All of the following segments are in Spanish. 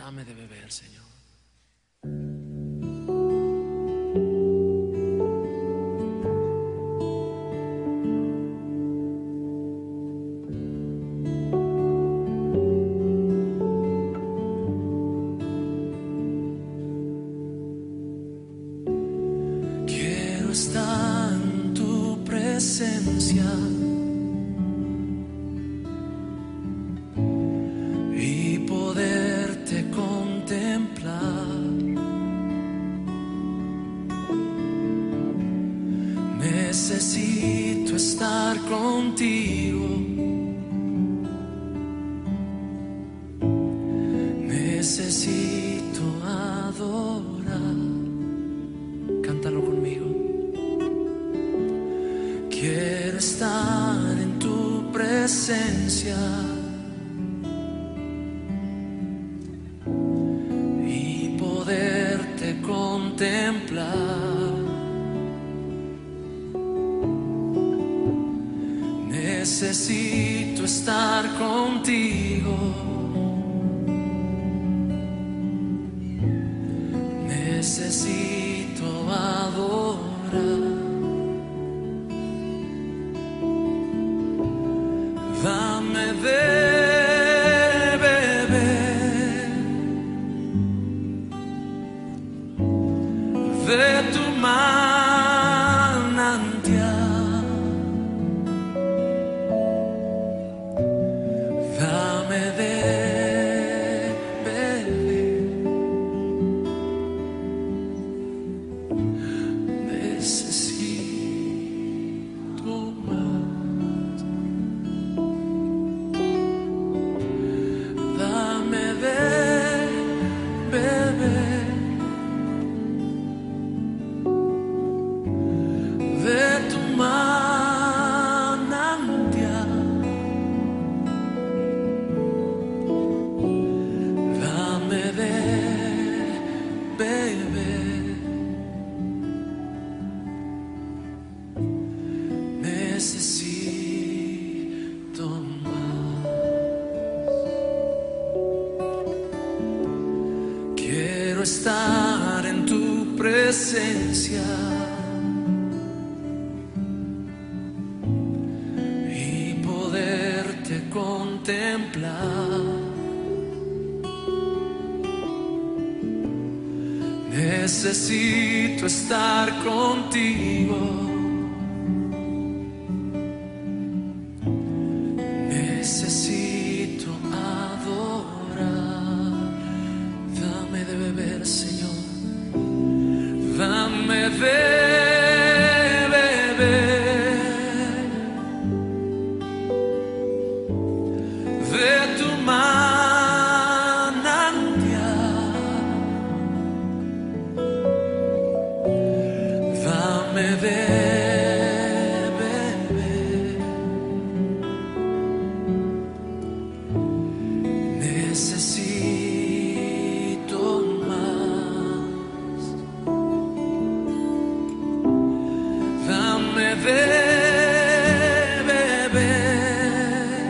Dame de beber, Señor. Quiero estar en tu presencia y poderte contemplar. Necesito estar contigo. Necesito adorar. Cántalo conmigo. Quiero estar en tu presencia y poderte contemplar. Necesito estar contigo. Necesito adorar. Dame de beber de tu manantial. Dame de beber. Necesito más. Dame de beber de tu manantial. Dame de beber. Necesito más. Quiero estar en tu presencia y poderte contemplar. Necesito estar contigo. Necesito adorar. Dame de beber, Señor. Dame de beber de tu manantial. Dame de beber. Necesito más. Dame de beber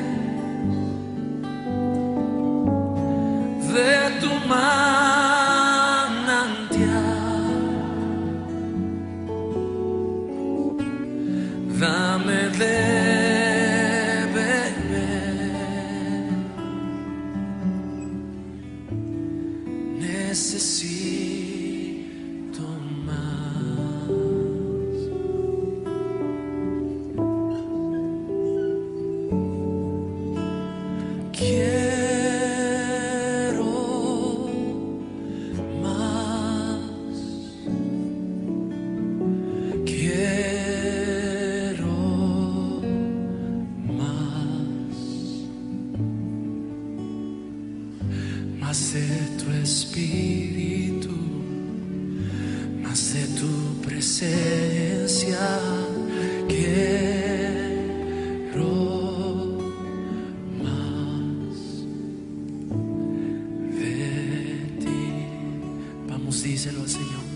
de tu manantial. Dame de beber. Necesito más. Quiero más. Quiero más. Más de tu espíritu, más de tu presencia. Quiero más de ti. Vamos, díselo al Señor.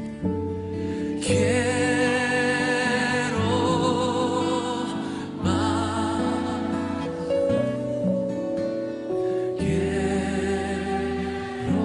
Quiero más. Quiero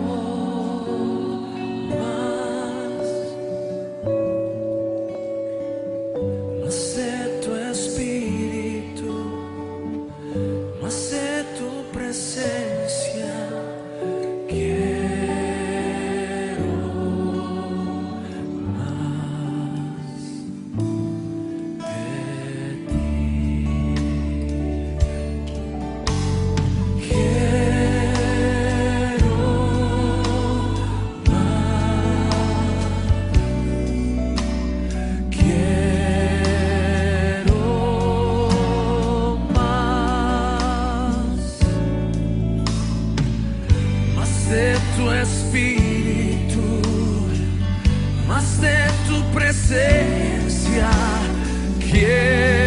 de tu espíritu, más de tu presencia. Quiero